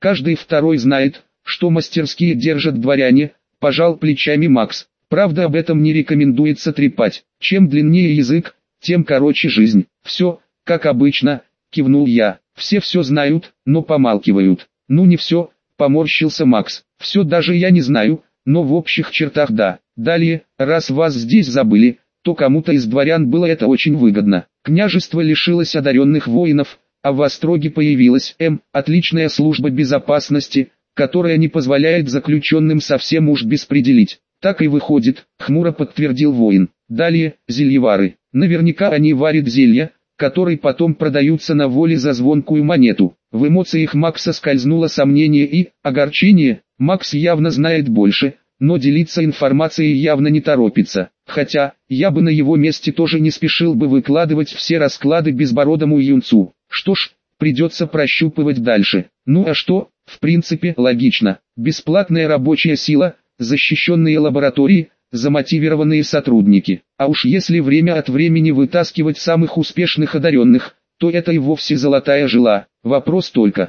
Каждый второй знает, что мастерские держат дворяне, пожал плечами Макс. Правда, об этом не рекомендуется трепать. Чем длиннее язык, тем короче жизнь. Все, как обычно, кивнул я. Все знают, но помалкивают. Ну не все, поморщился Макс. Все даже я не знаю, но в общих чертах да. Далее, раз вас здесь забыли, то кому-то из дворян было это очень выгодно. Княжество лишилось одаренных воинов, а в Остроге появилась отличная служба безопасности, которая не позволяет заключенным совсем уж беспределить. Так и выходит, хмуро подтвердил воин. Далее, зельевары. Наверняка они варят зелья, которые потом продаются на воле за звонкую монету. В эмоциях Макса скользнуло сомнение и огорчение. Макс явно знает больше, но делиться информацией явно не торопится. Хотя, я бы на его месте тоже не спешил бы выкладывать все расклады безбородому юнцу. Что ж, придется прощупывать дальше. Ну а что, в принципе, логично. Бесплатная рабочая сила, защищенные лаборатории, замотивированные сотрудники. А уж если время от времени вытаскивать самых успешных одаренных, то это и вовсе золотая жила. Вопрос только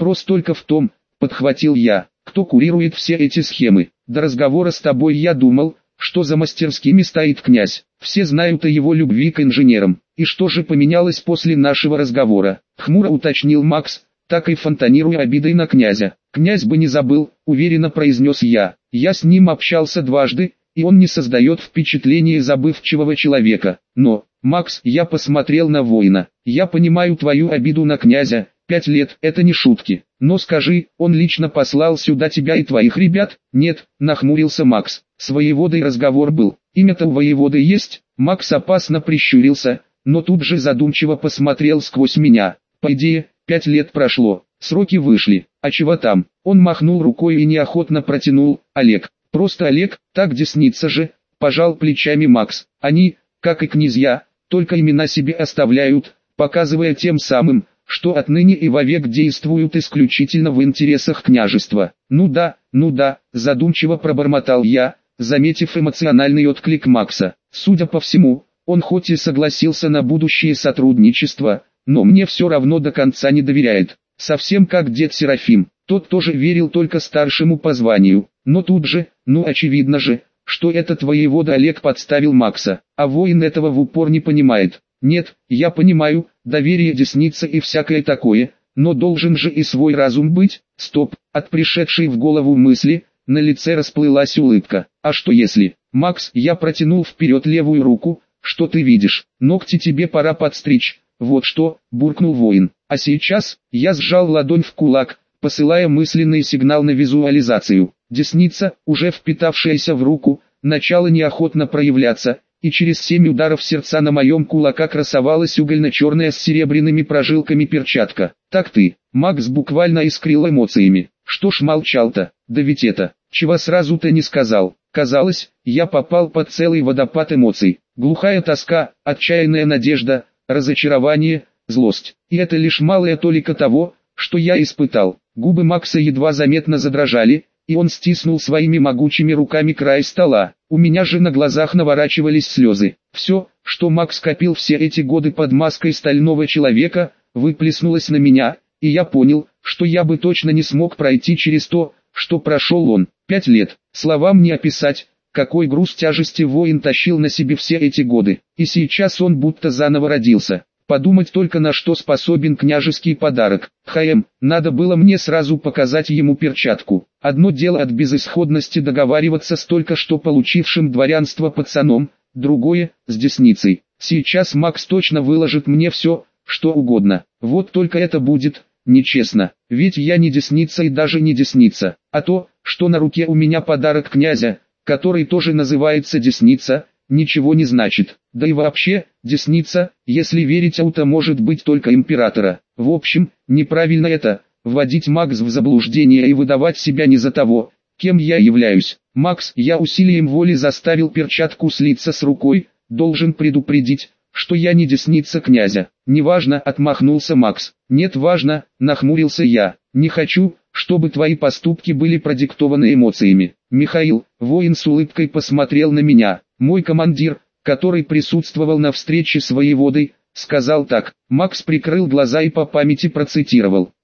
в том, подхватил я, кто курирует все эти схемы. До разговора с тобой я думал, что за мастерскими стоит князь. Все знают о его любви к инженерам. И что же поменялось после нашего разговора? Хмуро уточнил Макс, так и фонтанируя обидой на князя. Князь бы не забыл, уверенно произнес я. Я с ним общался дважды, и он не создает впечатление забывчивого человека. Но, Макс, я посмотрел на воина. Я понимаю твою обиду на князя, 5 лет – это не шутки. Но скажи, он лично послал сюда тебя и твоих ребят? Нет, нахмурился Макс. С воеводой разговор был. Имя-то у воеводы есть? Макс опасно прищурился, но тут же задумчиво посмотрел сквозь меня. По идее, 5 лет прошло, сроки вышли. А чего там? Он махнул рукой и неохотно протянул. Олег. Просто Олег, так десница же, пожал плечами Макс. Они, как и князья, только имена себе оставляют, показывая тем самым, что отныне и вовек действуют исключительно в интересах княжества. Ну да, задумчиво пробормотал я, заметив эмоциональный отклик Макса. Судя по всему, он хоть и согласился на будущее сотрудничество, но мне все равно до конца не доверяет. Совсем как дед Серафим, тот тоже верил только старшему по званию. Но тут же, очевидно же, что этот воевода Олег подставил Макса, а воин этого в упор не понимает. Нет, я понимаю, доверие десница и всякое такое, но должен же и свой разум быть. Стоп, от пришедшей в голову мысли, на лице расплылась улыбка. А что если? Макс, я протянул вперед левую руку, что ты видишь? Ногти тебе пора подстричь. Вот что, буркнул воин. А сейчас, я сжал ладонь в кулак, посылая мысленный сигнал на визуализацию. Десница, уже впитавшаяся в руку, начала неохотно проявляться, и через 7 ударов сердца на моем кулака красовалась угольно-черная с серебряными прожилками перчатка. Так ты, Макс буквально искрил эмоциями. Что ж молчал-то, да ведь это, чего сразу-то не сказал. Казалось, я попал под целый водопад эмоций. Глухая тоска, отчаянная надежда, разочарование, злость. И это лишь малая толика того, что я испытал. Губы Макса едва заметно задрожали, и он стиснул своими могучими руками край стола. У меня же на глазах наворачивались слезы. Все, что Макс копил все эти годы под маской стального человека, выплеснулось на меня, и я понял, что я бы точно не смог пройти через то, что прошел он. 5 лет. Словам не описать, какой груз тяжести воин тащил на себе все эти годы. И сейчас он будто заново родился. Подумать только, на что способен княжеский подарок. Надо было мне сразу показать ему перчатку. Одно дело от безысходности договариваться с только что получившим дворянство пацаном, другое – с десницей. Сейчас Макс точно выложит мне все, что угодно. Вот только это будет нечестно, ведь я не десница и даже не десница. А то, что на руке у меня подарок князя, который тоже называется десница, ничего не значит. Да и вообще, десница, если верить ауто, может быть только императора. В общем, неправильно это, вводить Макс в заблуждение и выдавать себя не за того, кем я являюсь. Макс, я усилием воли заставил перчатку слиться с рукой, должен предупредить, что я не десница князя. Неважно, отмахнулся Макс. Нет, важно, нахмурился я. Не хочу, чтобы твои поступки были продиктованы эмоциями. Михаил, воин с улыбкой посмотрел на меня. Мой командир, который присутствовал на встрече с воеводой, сказал так. Макс прикрыл глаза и по памяти процитировал.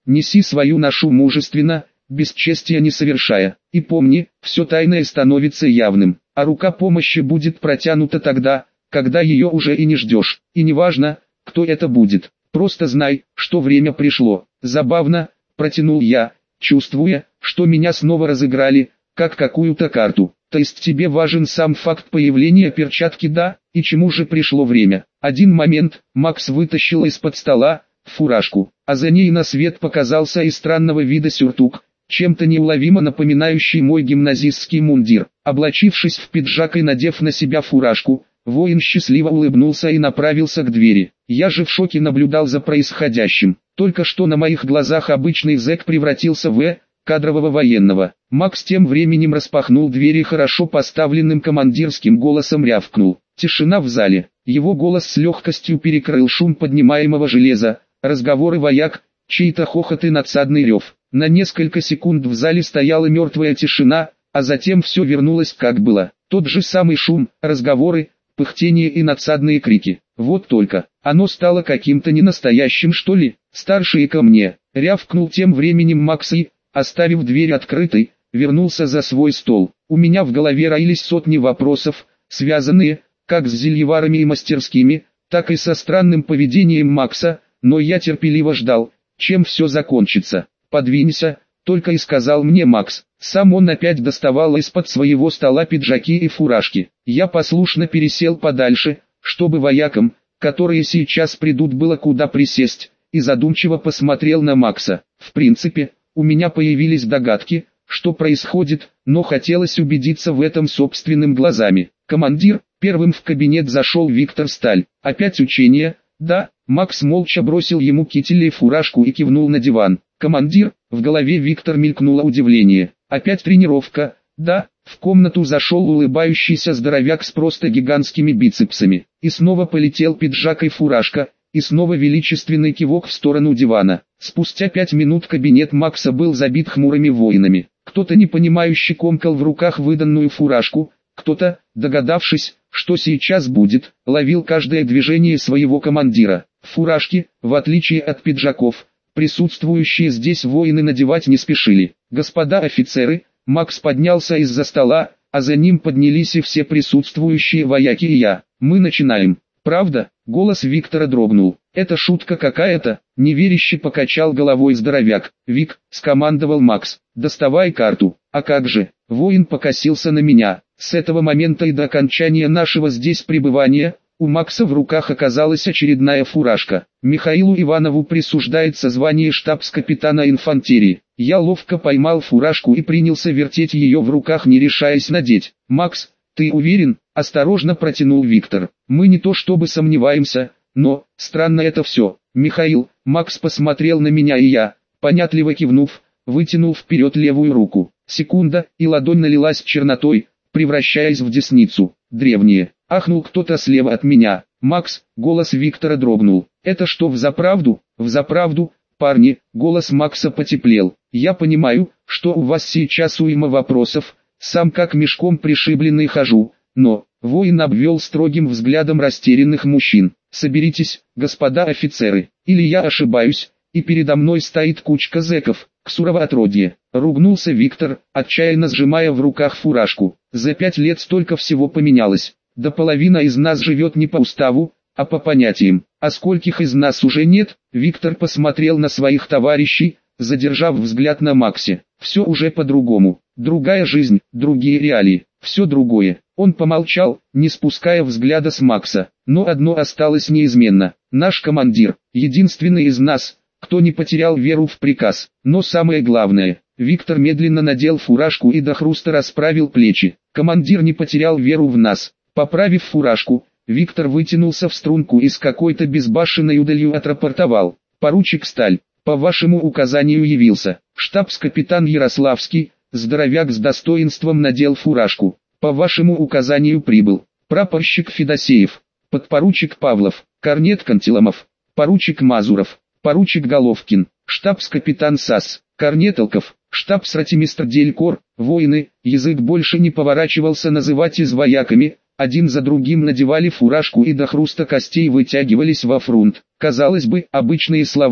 неси свою ношу мужественно, бесчестия не совершая. И помни, все тайное становится явным, а рука помощи будет протянута тогда, когда ее уже и не ждешь. И неважно, кто это будет, просто знай, что время пришло. Забавно, протянул я, чувствуя, что меня снова разыграли, как какую-то карту. То есть тебе важен сам факт появления перчатки, да? И чему же пришло время? Один момент, Макс вытащил из-под стола фуражку, а за ней на свет показался и странного вида сюртук, чем-то неуловимо напоминающий мой гимназистский мундир. Облачившись в пиджак и надев на себя фуражку, воин счастливо улыбнулся и направился к двери. Я же в шоке наблюдал за происходящим. Только что на моих глазах обычный зэк превратился в кадрового военного. Макс тем временем распахнул двери и хорошо поставленным командирским голосом рявкнул. Тишина в зале. Его голос с легкостью перекрыл шум поднимаемого железа, разговоры вояк, чей-то хохот и надсадный рев. На несколько секунд в зале стояла мертвая тишина, а затем все вернулось как было. Тот же самый шум, разговоры, пыхтение и надсадные крики. Вот только, оно стало каким-то ненастоящим, что ли. Старшие ко мне, рявкнул тем временем Макс и, оставив дверь открытой, вернулся за свой стол. У меня в голове роились сотни вопросов, связанные, как с зельеварами и мастерскими, так и со странным поведением Макса, но я терпеливо ждал, чем все закончится. «Подвинься», — только и сказал мне Макс. Сам он опять доставал из-под своего стола пиджаки и фуражки. Я послушно пересел подальше, чтобы воякам, которые сейчас придут, было куда присесть, и задумчиво посмотрел на Макса. В принципе, у меня появились догадки, что происходит, но хотелось убедиться в этом собственными глазами. «Командир», первым в кабинет зашел Виктор Сталь. «Опять учение?» «Да». Макс молча бросил ему китель и фуражку и кивнул на диван. «Командир», в голове Виктор мелькнуло удивление. «Опять тренировка?» «Да». В комнату зашел улыбающийся здоровяк с просто гигантскими бицепсами. И снова полетел пиджак и фуражка, и снова величественный кивок в сторону дивана. Спустя 5 минут кабинет Макса был забит хмурыми воинами. Кто-то непонимающе комкал в руках выданную фуражку, кто-то, догадавшись, что сейчас будет, ловил каждое движение своего командира. Фуражки, в отличие от пиджаков, присутствующие здесь воины надевать не спешили. «Господа офицеры», Макс поднялся из-за стола, а за ним поднялись и все присутствующие вояки и я. «Мы начинаем». «Правда?» — голос Виктора дрогнул. «Это шутка какая-то?» — неверяще покачал головой здоровяк. «Вик», — скомандовал Макс, — «доставай карту». «А как же?» — воин покосился на меня. С этого момента и до окончания нашего здесь пребывания, у Макса в руках оказалась очередная фуражка. Михаилу Иванову присуждается звание штабс-капитана инфантерии. Я ловко поймал фуражку и принялся вертеть ее в руках, не решаясь надеть. «Макс, ты уверен?» — осторожно протянул Виктор. «Мы не то чтобы сомневаемся, но, странно это все». «Михаил», Макс посмотрел на меня и я, понятливо кивнув, вытянул вперед левую руку. Секунда, и ладонь налилась чернотой, превращаясь в десницу. «Древние», — ахнул кто-то слева от меня. «Макс», — голос Виктора дрогнул. «Это что, взаправду?» «Взаправду, парни», — голос Макса потеплел. «Я понимаю, что у вас сейчас уйма вопросов, сам как мешком пришибленный хожу, но...» Воин обвел строгим взглядом растерянных мужчин. «Соберитесь, господа офицеры, или я ошибаюсь, и передо мной стоит кучка зэков, ксурово отродье». Ругнулся Виктор, отчаянно сжимая в руках фуражку. «За 5 лет столько всего поменялось. Да половина из нас живет не по уставу, а по понятиям. А скольких из нас уже нет?» Виктор посмотрел на своих товарищей, задержав взгляд на Максе. «Все уже по-другому. Другая жизнь, другие реалии, все другое». Он помолчал, не спуская взгляда с Макса. «Но одно осталось неизменно. Наш командир, единственный из нас, кто не потерял веру в приказ. Но самое главное...» Виктор медленно надел фуражку и до хруста расправил плечи. «Командир не потерял веру в нас». Поправив фуражку, Виктор вытянулся в струнку и с какой-то безбашенной удалью отрапортовал. «Поручик Сталь, по вашему указанию явился». Штабс-капитан Ярославский, здоровяк с достоинством, надел фуражку. «По вашему указанию прибыл». Прапорщик Федосеев, подпоручик Павлов, корнет Кантиломов, поручик Мазуров, поручик Головкин, штабс-капитан САС, корнетолков, штабс-ротмистр Делькор. Воины, язык больше не поворачивался называть из вояками, один за другим надевали фуражку и до хруста костей вытягивались во фрунт. Казалось бы, обычные слова,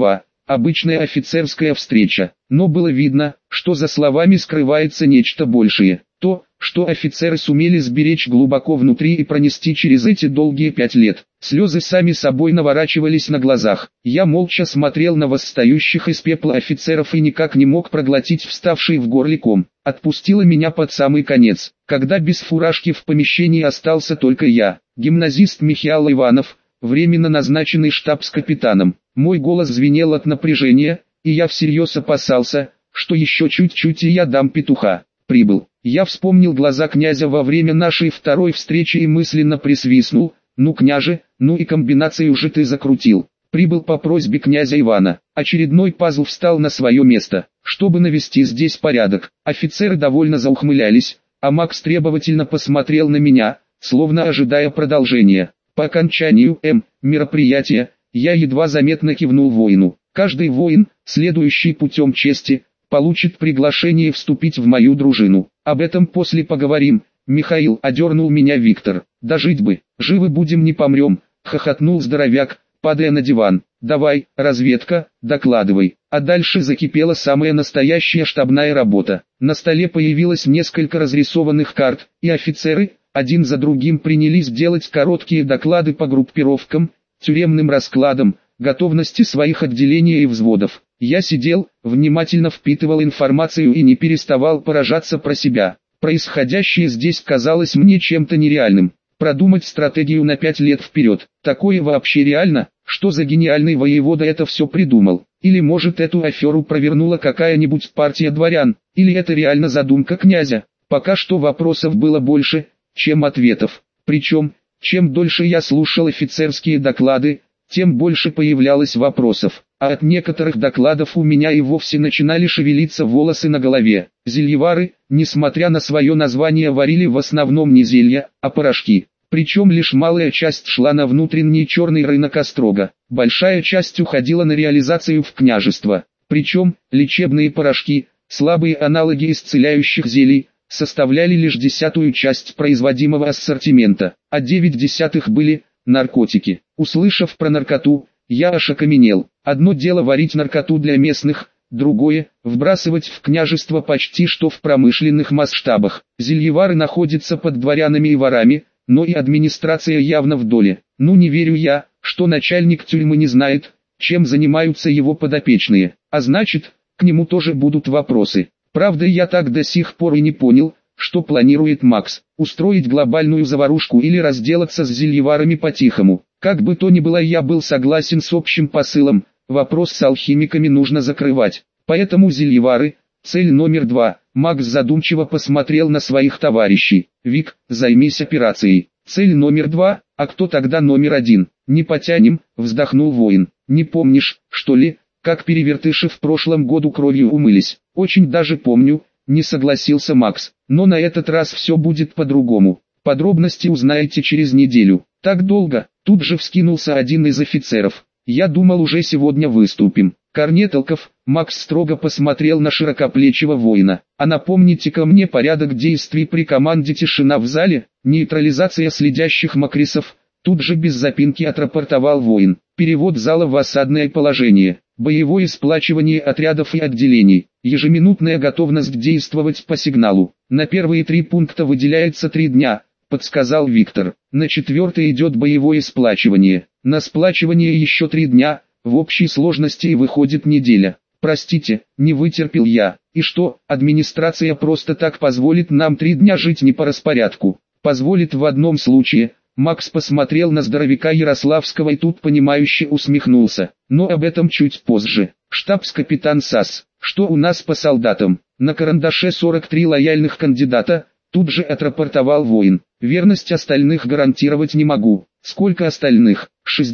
обычная офицерская встреча. Но было видно, что за словами скрывается нечто большее. То, что офицеры сумели сберечь глубоко внутри и пронести через эти долгие 5 лет. Слезы сами собой наворачивались на глазах. Я молча смотрел на восстающих из пепла офицеров и никак не мог проглотить вставший в горле ком. Отпустило меня под самый конец, когда без фуражки в помещении остался только я, гимназист Михаил Иванов, временно назначенный штабс-капитаном. Мой голос звенел от напряжения, и я всерьез опасался, что еще чуть-чуть и я дам петуха. Прибыл. Я вспомнил глаза князя во время нашей второй встречи и мысленно присвистнул: «Ну, княже, ну и комбинацию же ты закрутил». Прибыл по просьбе князя Ивана. Очередной пазл встал на свое место, чтобы навести здесь порядок. Офицеры довольно заухмылялись, а Макс требовательно посмотрел на меня, словно ожидая продолжения. По окончанию мероприятия, я едва заметно кивнул воину. Каждый воин, следующий путем чести, получит приглашение вступить в мою дружину. Об этом после поговорим. Михаил, одернул меня Виктор. Дожить бы, живы будем, не помрем, хохотнул здоровяк, падая на диван. Давай, разведка, докладывай. А дальше закипела самая настоящая штабная работа. На столе появилось несколько разрисованных карт, и офицеры, один за другим, принялись делать короткие доклады по группировкам, тюремным раскладам, готовности своих отделений и взводов. Я сидел, внимательно впитывал информацию и не переставал поражаться про себя. Происходящее здесь казалось мне чем-то нереальным. Продумать стратегию на 5 лет вперед. Такое вообще реально? Что за гениальный воевода это все придумал? Или может эту аферу провернула какая-нибудь партия дворян? Или это реально задумка князя? Пока что вопросов было больше, чем ответов. Причем, чем дольше я слушал офицерские доклады, тем больше появлялось вопросов. А от некоторых докладов у меня и вовсе начинали шевелиться волосы на голове. Зельевары, несмотря на свое название, варили в основном не зелья, а порошки. Причем лишь малая часть шла на внутренний черный рынок Острога. Большая часть уходила на реализацию в княжество. Причем, лечебные порошки, слабые аналоги исцеляющих зелий, составляли лишь 1/10 часть производимого ассортимента, а 0,9 были наркотики. Услышав про наркоту, я аж окаменел. Одно дело варить наркоту для местных, другое – вбрасывать в княжество почти что в промышленных масштабах. Зельевары находятся под дворянами и ворами, но и администрация явно в доле. Ну, не верю я, что начальник тюрьмы не знает, чем занимаются его подопечные. А значит, к нему тоже будут вопросы. Правда, я так до сих пор и не понял, что планирует Макс. Устроить глобальную заварушку или разделаться с зельеварами по-тихому. Как бы то ни было, я был согласен с общим посылом. Вопрос с алхимиками нужно закрывать. Поэтому зельевары – цель номер 2. Макс задумчиво посмотрел на своих товарищей. Вик, займись операцией. Цель номер 2, а кто тогда номер 1? Не потянем, вздохнул воин. Не помнишь, что ли, как перевертыши в прошлом году кровью умылись? Очень даже помню, не согласился Макс. Но на этот раз все будет по-другому. Подробности узнаете через неделю. Так долго? Тут же вскинулся один из офицеров. Я думал, уже сегодня выступим. Корнетолков, Макс строго посмотрел на широкоплечего воина. А напомните-ка мне порядок действий при команде «Тишина в зале», нейтрализация следящих мокрисов. Тут же без запинки отрапортовал воин. Перевод зала в осадное положение. Боевое сплачивание отрядов и отделений. Ежеминутная готовность действовать по сигналу. На первые 3 пункта выделяется 3 дня, подсказал Виктор. На 4 идет боевое сплачивание. На сплачивание еще 3 дня, в общей сложности и выходит неделя. Простите, не вытерпел я. И что, администрация просто так позволит нам 3 дня жить не по распорядку? Позволит в одном случае. Макс посмотрел на здоровяка Ярославского и тут понимающе усмехнулся. Но об этом чуть позже. Штабс-капитан САС. Что у нас по солдатам? На карандаше 43 лояльных кандидата. Тут же отрапортовал воин. Верность остальных гарантировать не могу. Сколько остальных?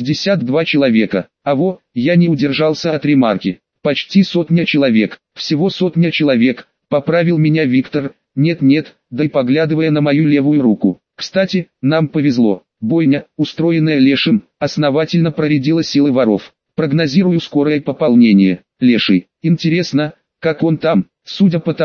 62 человека. Я не удержался от ремарки. Почти 100 человек. Всего 100 человек. Поправил меня Виктор. Нет, дай, поглядывая на мою левую руку. Кстати, нам повезло. Бойня, устроенная Лешим, основательно проредила силы воров. Прогнозирую скорое пополнение. Леший. Интересно, как он там? Судя по тому,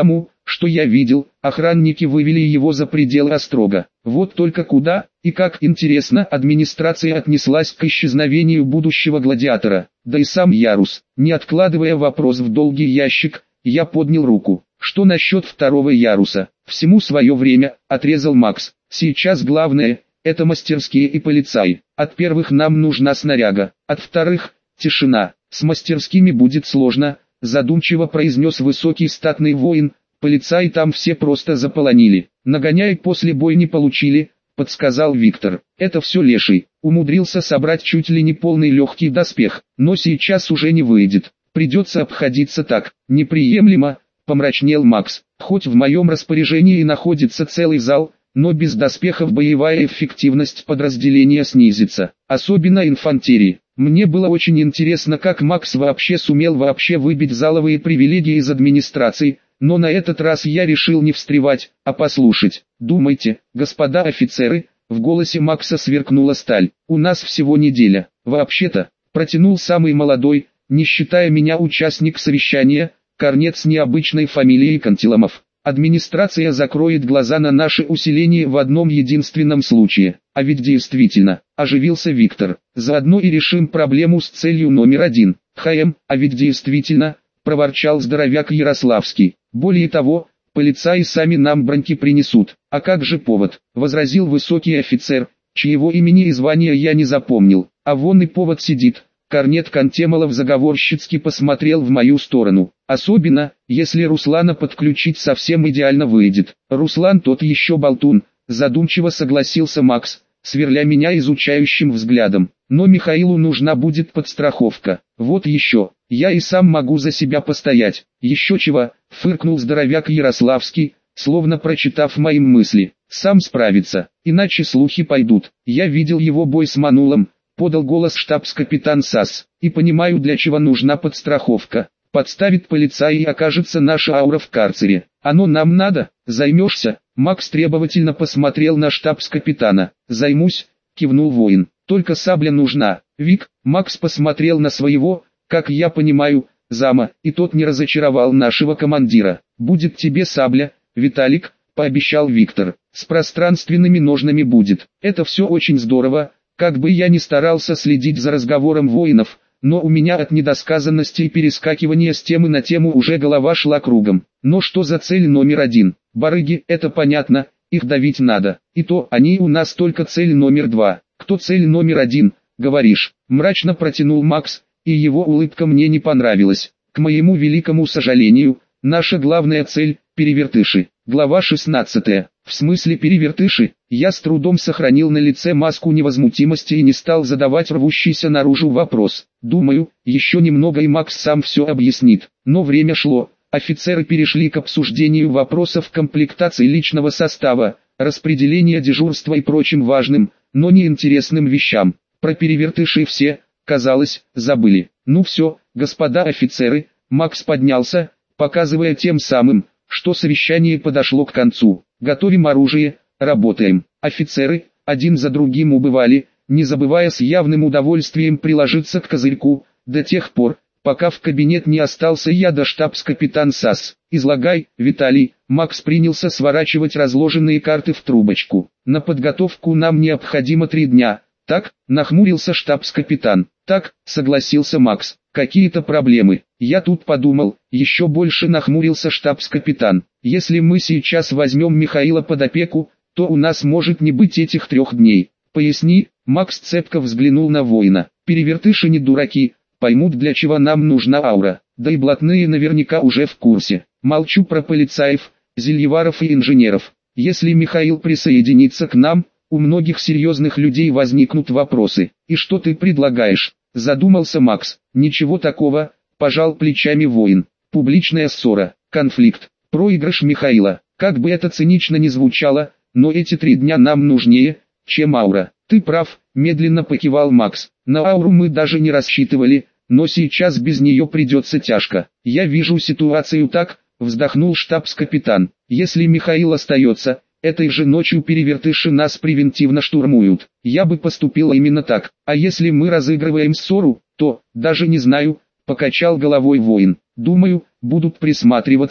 что я видел, охранники вывели его за пределы острога. Вот только куда, и как интересно администрация отнеслась к исчезновению будущего гладиатора. Да и сам Ярус, не откладывая вопрос в долгий ящик, я поднял руку. Что насчет второго яруса? Всему свое время, отрезал Макс. Сейчас главное, это мастерские и полицаи. От первых нам нужна снаряга, от вторых – тишина. С мастерскими будет сложно, задумчиво произнес высокий статный воин. Полицаи там все просто заполонили. Нагоняй после боя не получили, подсказал Виктор. Это все леший. Умудрился собрать чуть ли не полный легкий доспех, но сейчас уже не выйдет. Придется обходиться так. Неприемлемо, помрачнел Макс. Хоть в моем распоряжении и находится целый зал, но без доспехов боевая эффективность подразделения снизится. Особенно инфантерии. Мне было очень интересно, как Макс вообще сумел выбить заловые привилегии из администрации. Но на этот раз я решил не встревать, а послушать. Думайте, господа офицеры, в голосе Макса сверкнула сталь. У нас всего неделя. Вообще-то, протянул самый молодой, не считая меня участник совещания, корнет с необычной фамилией Кантиломов. Администрация закроет глаза на наше усиление в одном единственном случае. А ведь действительно, оживился Виктор. Заодно и решим проблему с целью номер 1. А ведь действительно, проворчал здоровяк Ярославский. Более того, полицаи сами нам броньки принесут. А как же повод? Возразил высокий офицер, чьего имени и звания я не запомнил. А вон и повод сидит. Корнет Кантемолов заговорщицки посмотрел в мою сторону. Особенно, если Руслана подключить, совсем идеально выйдет. Руслан тот еще болтун, задумчиво согласился Макс, сверля меня изучающим взглядом. Но Михаилу нужна будет подстраховка. Вот еще, я и сам могу за себя постоять. Еще чего, фыркнул здоровяк Ярославский, словно прочитав мои мысли. Сам справится, иначе слухи пойдут. Я видел его бой с Манулом, подал голос штабс-капитан САС, и понимаю, для чего нужна подстраховка. Подставит полицай и окажется наша аура в карцере. Оно нам надо? Займешься? Макс требовательно посмотрел на штабс-капитана. Займусь, кивнул воин. Только сабля нужна. Вик, Макс посмотрел на своего, как я понимаю, зама, и тот не разочаровал нашего командира. Будет тебе сабля, Виталик, пообещал Виктор. С пространственными ножнами будет. Это все очень здорово. Как бы я ни старался следить за разговором воинов, но у меня от недосказанности и перескакивания с темы на тему уже голова шла кругом. Но что за цель номер 1? Барыги, это понятно, их давить надо. И то, они у нас только цель номер 2. Кто цель номер 1, говоришь? Мрачно протянул Макс, и его улыбка мне не понравилась. К моему великому сожалению, наша главная цель – перевертыши. Глава 16. В смысле перевертыши? Я с трудом сохранил на лице маску невозмутимости и не стал задавать рвущийся наружу вопрос. Думаю, еще немного и Макс сам все объяснит. Но время шло. Офицеры перешли к обсуждению вопросов комплектации личного состава, распределения дежурства и прочим важным, но неинтересным вещам. Про перевертыши все, казалось, забыли. Ну все, господа офицеры, Макс поднялся, показывая тем самым, что совещание подошло к концу. Готовим оружие, работаем. Офицеры, один за другим убывали, не забывая с явным удовольствием приложиться к козырьку, до тех пор, пока в кабинет не остался я да штабс-капитан САС. Излагай, Виталий. Макс принялся сворачивать разложенные карты в трубочку. На подготовку нам необходимо 3 дня. Так, нахмурился штабс-капитан. Так, согласился Макс. Какие-то проблемы. Я тут подумал, еще больше нахмурился штабс-капитан. Если мы сейчас возьмем Михаила под опеку, то у нас может не быть этих 3 дней. Поясни, Макс цепко взглянул на воина. Перевертыши не дураки, поймут, для чего нам нужна аура. Да и блатные наверняка уже в курсе. Молчу про полицаев, зельеваров и инженеров. Если Михаил присоединится к нам, у многих серьезных людей возникнут вопросы. И что ты предлагаешь? Задумался Макс. Ничего такого, пожал плечами воин. Публичная ссора, конфликт, проигрыш Михаила. Как бы это цинично ни звучало, но эти 3 дня нам нужнее, чем аура. Ты прав, медленно покивал Макс. На ауру мы даже не рассчитывали, но сейчас без нее придется тяжко. Я вижу ситуацию так, вздохнул штабс-капитан. Если Михаил остается, этой же ночью перевертыши нас превентивно штурмуют. Я бы поступил именно так. А если мы разыгрываем ссору, то, даже не знаю, покачал головой воин. Думаю, будут присматриваться,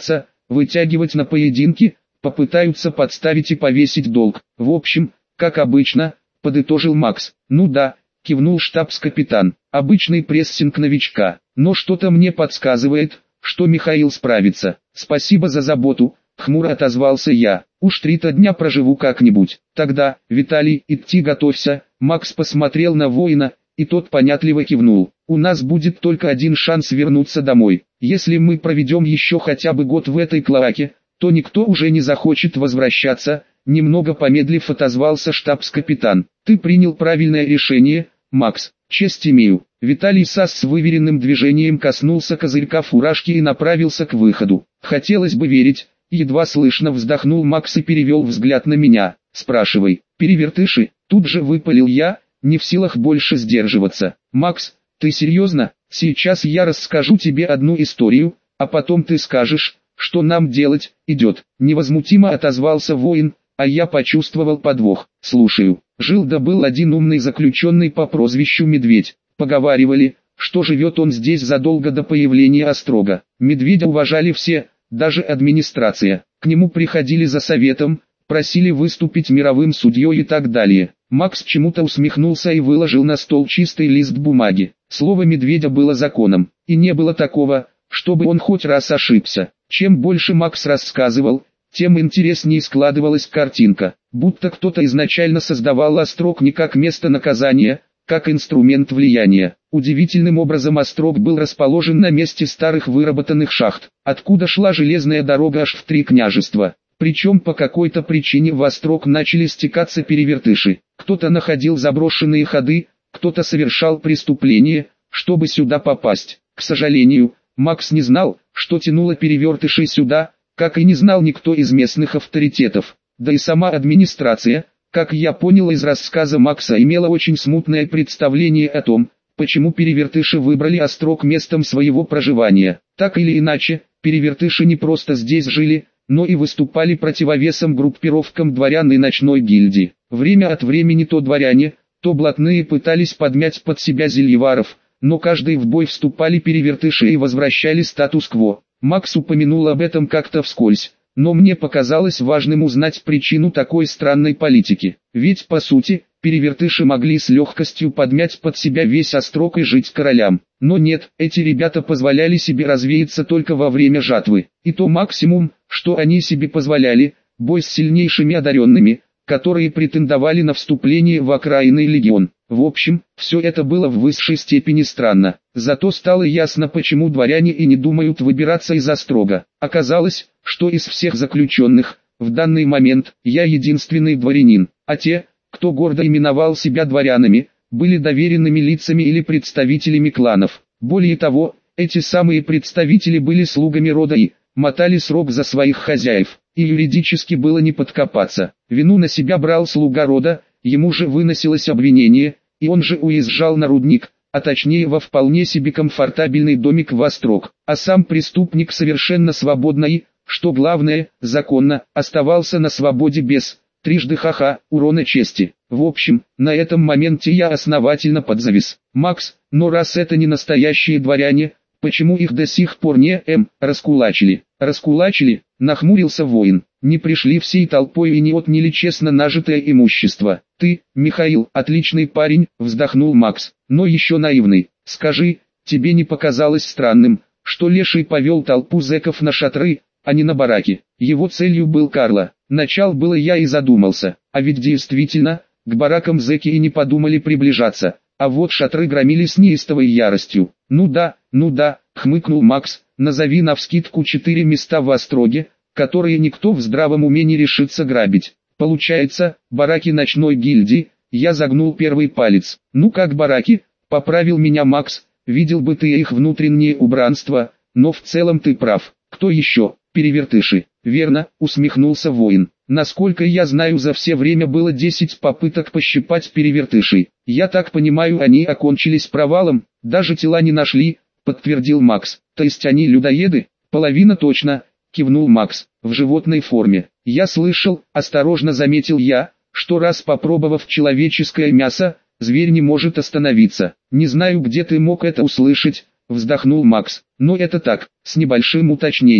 вытягивать на поединки, попытаются подставить и повесить долг. В общем, как обычно, подытожил Макс. Ну да, кивнул штабс-капитан. Обычный прессинг новичка. Но что-то мне подсказывает, что Михаил справится. Спасибо за заботу, хмуро отозвался я. Уж 3 дня проживу как-нибудь. Тогда, Виталий, идти готовься. Макс посмотрел на воина, и тот понятливо кивнул. У нас будет только один шанс вернуться домой. Если мы проведем еще хотя бы год в этой клоаке, то никто уже не захочет возвращаться. Немного помедлив отозвался штабс-капитан. Ты принял правильное решение, Макс. Честь имею. Виталий Сас с выверенным движением коснулся козырька фуражки и направился к выходу. Хотелось бы верить, едва слышно вздохнул Макс и перевел взгляд на меня. Спрашивай, перевертыши, тут же выпалил я, не в силах больше сдерживаться. Макс, ты серьезно? Сейчас я расскажу тебе одну историю, а потом ты скажешь, что нам делать. Идет. Невозмутимо отозвался воин, а я почувствовал подвох. Слушаю. Жил да был один умный заключенный по прозвищу Медведь. Поговаривали, что живет он здесь задолго до появления Острога. Медведя уважали все, даже администрация. К нему приходили за советом, просили выступить мировым судьей и так далее. Макс чему-то усмехнулся и выложил на стол чистый лист бумаги. Слово Медведя было законом, и не было такого, чтобы он хоть раз ошибся. Чем больше Макс рассказывал, тем интереснее складывалась картинка, будто кто-то изначально создавал Острог не как место наказания, как инструмент влияния. Удивительным образом Острог был расположен на месте старых выработанных шахт, откуда шла железная дорога аж в 3 княжества. Причем по какой-то причине в Острог начали стекаться перевертыши. Кто-то находил заброшенные ходы, кто-то совершал преступление, чтобы сюда попасть. К сожалению, Макс не знал, что тянуло перевертышей сюда, как и не знал никто из местных авторитетов. Да и сама администрация, как я понял из рассказа Макса, имела очень смутное представление о том, почему перевертыши выбрали Острог местом своего проживания. Так или иначе, перевертыши не просто здесь жили, но и выступали противовесом группировкам дворян и ночной гильдии. Время от времени то дворяне, то блатные пытались подмять под себя зельеваров, но каждый в бой вступали перевертыши и возвращали статус-кво. Макс упомянул об этом как-то вскользь, но мне показалось важным узнать причину такой странной политики. Ведь по сути, перевертыши могли с легкостью подмять под себя весь Острог и жить королям. Но нет, эти ребята позволяли себе развеяться только во время жатвы. И то максимум, что они себе позволяли, бой с сильнейшими одаренными, которые претендовали на вступление в окраинный легион. В общем, все это было в высшей степени странно. Зато стало ясно, почему дворяне и не думают выбираться из Острога. Оказалось, что из всех заключенных, в данный момент, я единственный дворянин, а те, кто гордо именовал себя дворянами, были доверенными лицами или представителями кланов. Более того, эти самые представители были слугами рода и мотали срок за своих хозяев, и юридически было не подкопаться. Вину на себя брал слуга рода, ему же выносилось обвинение, и он же уезжал на рудник, а точнее во вполне себе комфортабельный домик в Острог, а сам преступник совершенно свободно и, что главное, законно, оставался на свободе без, трижды ха-ха, урона чести. В общем, на этом моменте я основательно подзавис. Макс, но раз это не настоящие дворяне, почему их до сих пор не раскулачили? Раскулачили, нахмурился воин. Не пришли всей толпой и не отняли честно нажитое имущество. Ты, Михаил, отличный парень, вздохнул Макс, но еще наивный. Скажи, тебе не показалось странным, что Леший повел толпу зэков на шатры, а не на бараки? Его целью был Карло. Начал было я и задумался, а ведь действительно, к баракам зэки и не подумали приближаться, а вот шатры громили с неистовой яростью. Ну да, хмыкнул Макс, назови навскидку 4 места в Остроге, которые никто в здравом уме не решится грабить. Получается, бараки ночной гильдии. Я загнул первый палец. Ну как бараки, поправил меня Макс, видел бы ты их внутреннее убранство, но в целом ты прав. Кто еще? Перевертыши. Верно, усмехнулся воин. Насколько я знаю, за все время было 10 попыток пощипать перевертышей. Я так понимаю, они окончились провалом, даже тела не нашли, подтвердил Макс. То есть они людоеды? Половина точно, кивнул Макс, в животной форме. Я слышал, осторожно заметил я, что раз попробовав человеческое мясо, зверь не может остановиться. Не знаю, где ты мог это услышать, вздохнул Макс, но это так, с небольшим уточнением.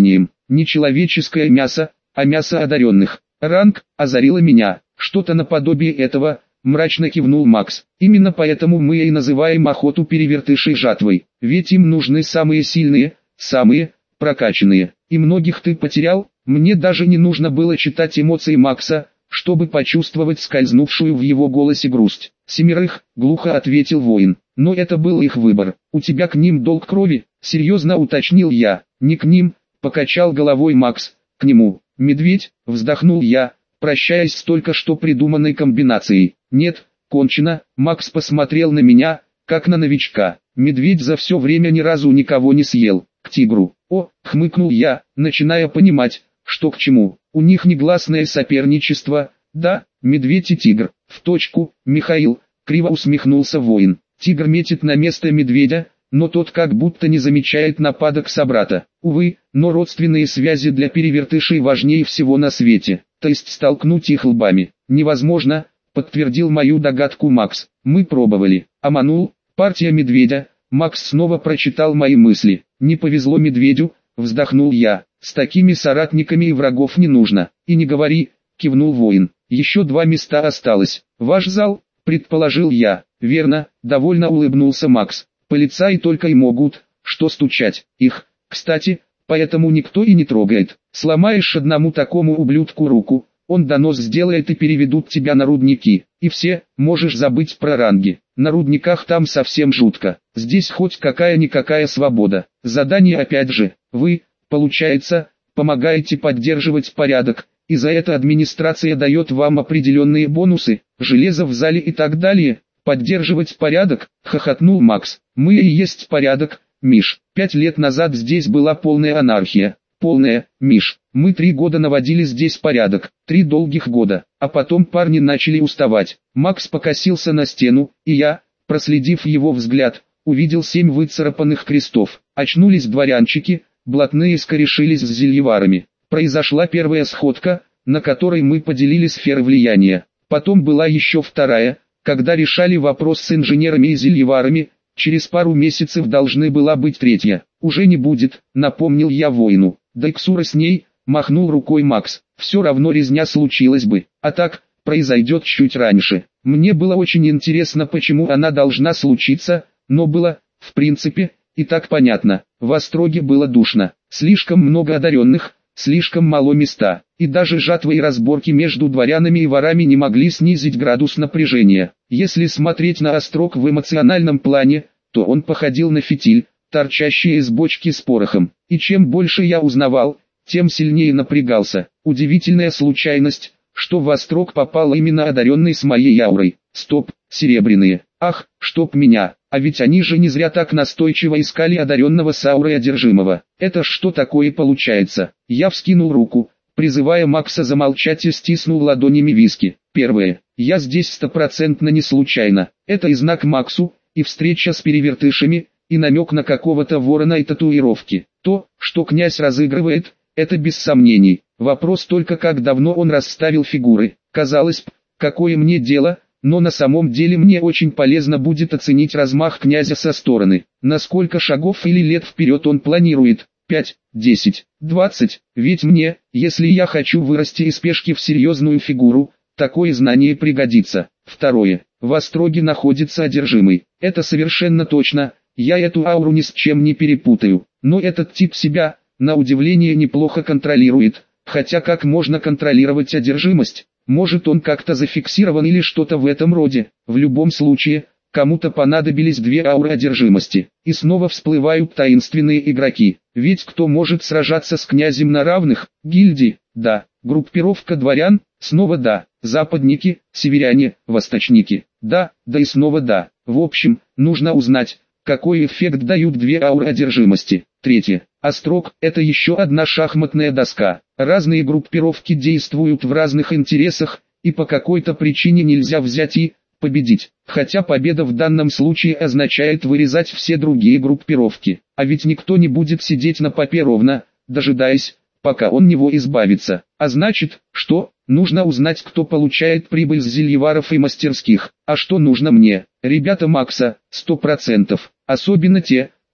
не человеческое мясо, а мясо одаренных. Ранг озарило меня. Что-то наподобие этого, мрачно кивнул Макс. Именно поэтому мы и называем охоту перевертышей жатвой. Ведь им нужны самые сильные, самые прокачанные. И многих ты потерял. Мне даже не нужно было читать эмоции Макса, чтобы почувствовать скользнувшую в его голосе грусть. 7, глухо ответил воин. Но это был их выбор. У тебя к ним долг крови? Серьезно уточнил я. Не к ним, покачал головой Макс. К нему. Медведь, вздохнул я, прощаясь с только что придуманной комбинацией. Нет, кончено. Макс посмотрел на меня, как на новичка. Медведь за все время ни разу никого не съел. К тигру. О, хмыкнул я, начиная понимать, что к чему. У них негласное соперничество. Да, медведь и тигр. В точку, Михаил, криво усмехнулся воин. Тигр метит на место медведя, но тот как будто не замечает нападок собрата. Увы, но родственные связи для перевертышей важнее всего на свете. То есть столкнуть их лбами невозможно, подтвердил мою догадку Макс. Мы пробовали. Аманул, партия медведя. Макс снова прочитал мои мысли. Не повезло медведю, вздохнул я. С такими соратниками и врагов не нужно. И не говори, кивнул воин. Еще 2 места осталось. Ваш зал, предположил я. Верно, довольно улыбнулся Макс. Полицаи только и могут, что стучать. Их, кстати, поэтому никто и не трогает. Сломаешь одному такому ублюдку руку, он донос сделает и переведут тебя на рудники. И все, можешь забыть про ранги. На рудниках там совсем жутко. Здесь хоть какая-никакая свобода. Задание опять же. Вы, получается, помогаете поддерживать порядок. И за это администрация дает вам определенные бонусы, железо в зале и так далее. Поддерживать порядок, хохотнул Макс. Мы и есть порядок, Миш. 5 лет назад здесь была полная анархия. Полная, Миш. Мы 3 года наводили здесь порядок. 3 долгих года. А потом парни начали уставать. Макс покосился на стену, и я, проследив его взгляд, увидел 7 выцарапанных крестов. Очнулись дворянчики, блатные скорешились с зельеварами. Произошла первая сходка, на которой мы поделили сферы влияния. Потом была еще вторая, когда решали вопрос с инженерами и зельеварами. Через пару месяцев должны была быть третья. Уже не будет, напомнил я воину. Да и Ксура с ней, махнул рукой Макс. Все равно резня случилась бы. А так, произойдет чуть раньше. Мне было очень интересно, почему она должна случиться, но было, в принципе, и так понятно. В Остроге было душно. Слишком много одаренных, слишком мало места. И даже жатвы и разборки между дворянами и ворами не могли снизить градус напряжения. Если смотреть на Острог в эмоциональном плане, то он походил на фитиль, торчащий из бочки с порохом. И чем больше я узнавал, тем сильнее напрягался. Удивительная случайность, что в Острог попал именно одаренный с моей аурой. Стоп, серебряные. Ах, чтоб меня. А ведь они же не зря так настойчиво искали одаренного с аурой одержимого. Это что такое получается? Я вскинул руку, призывая Макса замолчать, и стиснул ладонями виски. Первое. Я здесь стопроцентно не случайно. Это и знак Максу, и встреча с перевертышами, и намек на какого-то ворона и татуировки. То, что князь разыгрывает, это без сомнений. Вопрос только, как давно он расставил фигуры. Казалось бы, какое мне дело, но на самом деле мне очень полезно будет оценить размах князя со стороны. На сколько шагов или лет вперед он планирует. 5, 10, 20, ведь мне, если я хочу вырасти из пешки в серьезную фигуру, такое знание пригодится. Второе. В Остроге находится одержимый. Это совершенно точно, я эту ауру ни с чем не перепутаю. Но этот тип себя, на удивление, неплохо контролирует. Хотя как можно контролировать одержимость? Может, он как-то зафиксирован или что-то в этом роде. В любом случае, кому-то понадобились 2 ауры одержимости. И снова всплывают таинственные игроки. Ведь кто может сражаться с князем на равных? Гильдии, да. Группировка дворян, снова да. Западники, северяне, восточники, да, да и снова да. В общем, нужно узнать, какой эффект дают 2 ауры одержимости. Третье. Острог – это еще одна шахматная доска. Разные группировки действуют в разных интересах, и по какой-то причине нельзя взять и победить. Хотя победа в данном случае означает вырезать все другие группировки. А ведь никто не будет сидеть на попе ровно, дожидаясь, пока он него избавится. А значит, что? Нужно узнать, кто получает прибыль с зельеваров и мастерских. А что нужно мне? Ребята Макса, 100%. Особенно те,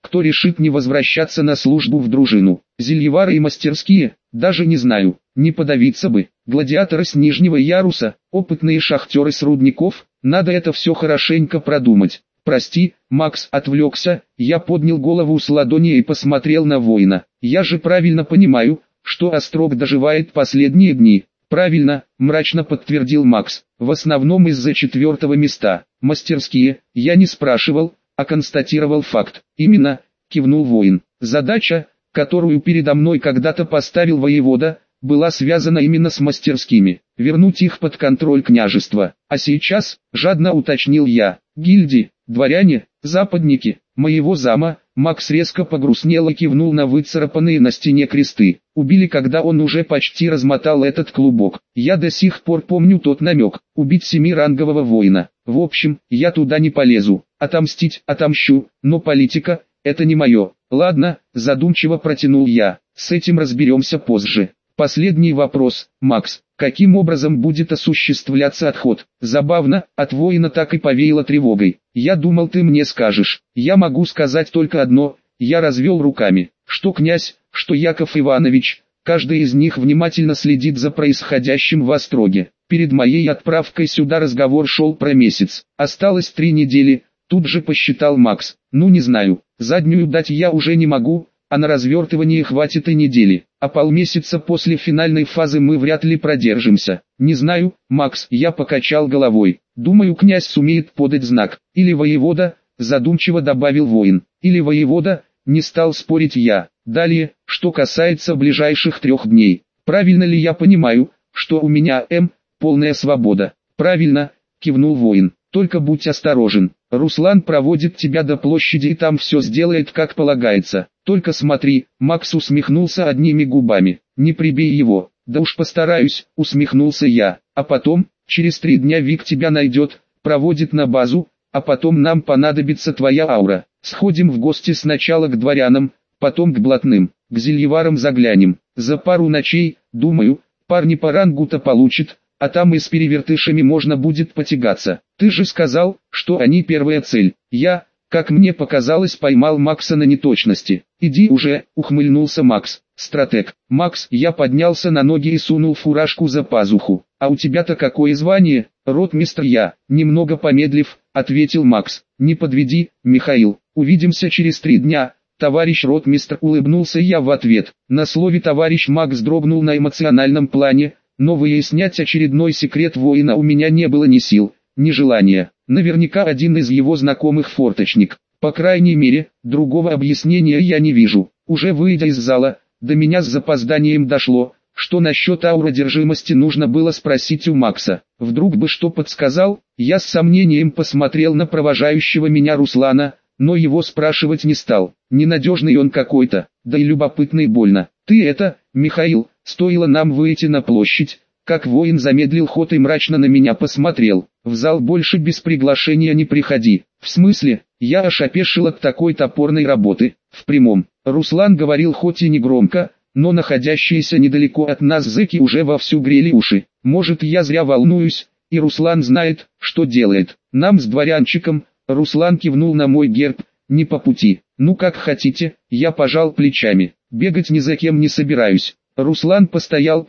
кто решит не возвращаться на службу в дружину. Зельевары и мастерские, даже не знаю, не подавиться бы. Гладиаторы с нижнего яруса, опытные шахтеры с рудников, надо это все хорошенько продумать. Прости, Макс, отвлекся, я поднял голову с ладони и посмотрел на воина. Я же правильно понимаю, что Острог доживает последние дни. Правильно, мрачно подтвердил Макс, в основном из-за 4-го места. Мастерские, я не спрашивал, а констатировал факт. Именно, кивнул воин. Задача, которую передо мной когда-то поставил воевода, была связана именно с мастерскими. Вернуть их под контроль княжества. А сейчас, жадно уточнил я, гильдии, дворяне, западники, моего зама. Макс резко погрустнел и кивнул на выцарапанные на стене кресты. Убили, когда он уже почти размотал этот клубок. Я до сих пор помню тот намек, убить 7-рангового воина. В общем, я туда не полезу. Отомстить, отомщу, но политика, это не мое. Ладно, задумчиво протянул я, с этим разберемся позже. Последний вопрос, Макс, каким образом будет осуществляться отход? Забавно, от воина так и повеяло тревогой. Я думал, ты мне скажешь. Я могу сказать только одно, я развел руками. Что князь, что Яков Иванович, каждый из них внимательно следит за происходящим в Остроге. Перед моей отправкой сюда разговор шел про месяц. Осталось 3 недели, тут же посчитал Макс. Ну не знаю, заднюю дать я уже не могу, а на развертывание хватит и недели. А полмесяца после финальной фазы мы вряд ли продержимся. Не знаю, Макс, я покачал головой. Думаю, князь сумеет подать знак. Или воевода, задумчиво добавил воин. Или воевода, не стал спорить я. Далее, что касается ближайших 3 дней. Правильно ли я понимаю, что у меня полная свобода? Правильно, кивнул воин. Только будь осторожен. Руслан проводит тебя до площади и там все сделает как полагается. Только смотри, Макс усмехнулся одними губами. Не прибей его. Да уж постараюсь, усмехнулся я. А потом, через 3 дня Вик тебя найдет, проводит на базу, а потом нам понадобится твоя аура. Сходим в гости сначала к дворянам, потом к блатным, к зельеварам заглянем. За пару ночей, думаю, парни по рангу-то получат, а там и с перевертышами можно будет потягаться. Ты же сказал, что они первая цель. Я, как мне показалось, поймал Макса на неточности. Иди уже, ухмыльнулся Макс. Стратег. Макс, я поднялся на ноги и сунул фуражку за пазуху. А у тебя-то какое звание? Ротмистр я. Немного помедлив, ответил Макс. Не подведи, Михаил. Увидимся через 3 дня. Товарищ ротмистр, улыбнулся я в ответ. На слове товарищ Макс дрогнул на эмоциональном плане, но выяснять очередной секрет воина у меня не было ни сил, ни желания. Наверняка один из его знакомых форточник. По крайней мере, другого объяснения я не вижу. Уже выйдя из зала, до меня с запозданием дошло, что насчет ауродержимости нужно было спросить у Макса. Вдруг бы что подсказал, я с сомнением посмотрел на провожающего меня Руслана, но его спрашивать не стал. Ненадежный он какой-то, да и любопытный больно. Ты это, Михаил, стоило нам выйти на площадь, как воин замедлил ход и мрачно на меня посмотрел. В зал больше без приглашения не приходи. В смысле? Я аж опешил от такой топорной работы. В прямом. Руслан говорил хоть и не громко, но находящиеся недалеко от нас зэки уже вовсю грели уши. Может, я зря волнуюсь, и Руслан знает, что делает. Нам с дворянчиком, Руслан кивнул на мой герб, не по пути. Ну как хотите, я пожал плечами. Бегать ни за кем не собираюсь. Руслан постоял,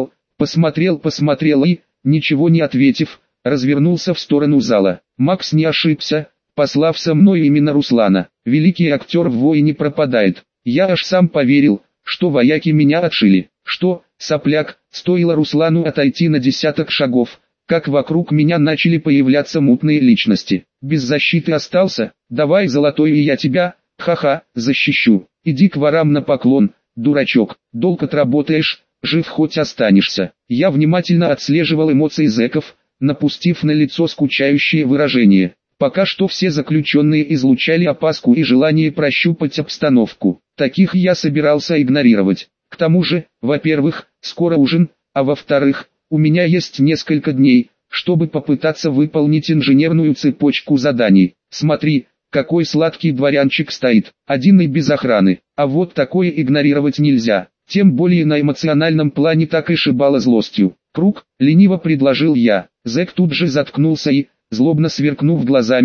посмотрел и, ничего не ответив, развернулся в сторону зала. Макс не ошибся, послав со мной именно Руслана. Великий актер в воине пропадает. Я аж сам поверил, что вояки меня отшили. Что, сопляк, стоило Руслану отойти на 10 шагов, как вокруг меня начали появляться мутные личности. Без защиты остался? Давай, золотой, и я тебя, ха-ха, защищу. Иди к ворам на поклон, дурачок, долг отработаешь, жив хоть останешься. Я внимательно отслеживал эмоции зэков, напустив на лицо скучающее выражение. Пока что все заключенные излучали опаску и желание прощупать обстановку. Таких я собирался игнорировать. К тому же, во-первых, скоро ужин, а во-вторых, у меня есть несколько дней, чтобы попытаться выполнить инженерную цепочку заданий. Смотри, какой сладкий дворянчик стоит, один и без охраны. А вот такое игнорировать нельзя, тем более на эмоциональном плане так и шибало злостью. Круг, лениво предложил я. Зэк тут же заткнулся и, злобно сверкнув глазами,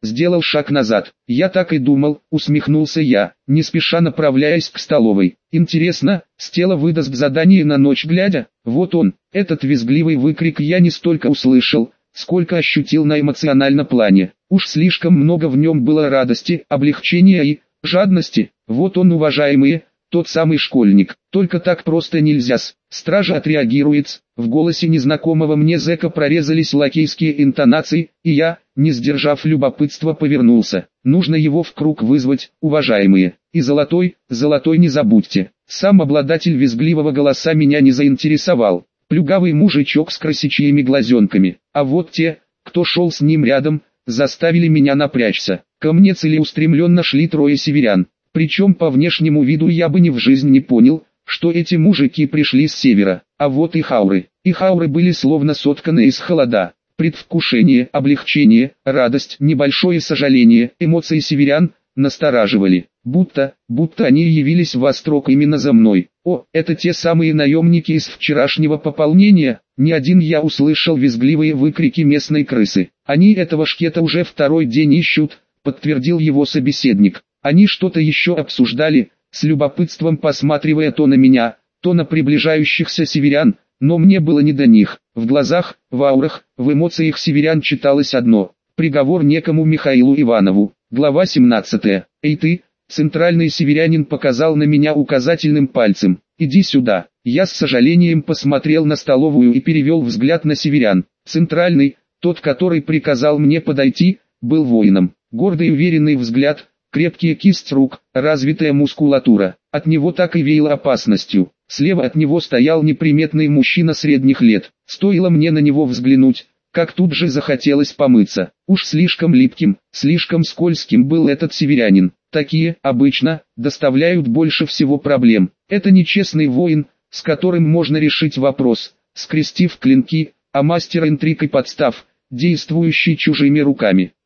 сделал шаг назад. «Я так и думал», усмехнулся я, не спеша направляясь к столовой. «Интересно, Стелла выдаст задание на ночь глядя?» Вот он, этот визгливый выкрик я не столько услышал, сколько ощутил на эмоциональном плане. Уж слишком много в нем было радости, облегчения и жадности. Вот он, уважаемые, тот самый школьник. Только так просто нельзя-с. Стража отреагирует. В голосе незнакомого мне зэка прорезались лакейские интонации, и я, не сдержав любопытства, повернулся. Нужно его в круг вызвать, уважаемые. И золотой не забудьте. Сам обладатель визгливого голоса меня не заинтересовал. Плюгавый мужичок с красичьими глазенками. А вот те, кто шел с ним рядом, заставили меня напрячься. Ко мне целеустремленно шли трое северян. Причем по внешнему виду я бы ни в жизнь не понял, что эти мужики пришли с севера. А вот их ауры. Их ауры были словно сотканы из холода. Предвкушение, облегчение, радость, небольшое сожаление, эмоции северян настораживали. Будто они явились в Острог именно за мной. О, это те самые наемники из вчерашнего пополнения. Не один я услышал визгливые выкрики местной крысы. Они этого шкета уже второй день ищут, подтвердил его собеседник. Они что-то еще обсуждали, с любопытством посматривая то на меня, то на приближающихся северян, но мне было не до них. В глазах, в аурах, в эмоциях северян читалось одно: приговор некому Михаилу Иванову. Глава 17. «Эй ты!» Центральный северянин показал на меня указательным пальцем. «Иди сюда». Я с сожалением посмотрел на столовую и перевел взгляд на северян. Центральный, тот, который приказал мне подойти, был воином. Гордый уверенный взгляд, крепкие кисти рук, развитая мускулатура. От него так и веяло опасностью. Слева от него стоял неприметный мужчина средних лет. Стоило мне на него взглянуть, как тут же захотелось помыться. Уж слишком липким, слишком скользким был этот северянин. Такие, обычно, доставляют больше всего проблем. Это нечестный воин, с которым можно решить вопрос, скрестив клинки, а мастер интриг и подстав, действующий чужими руками.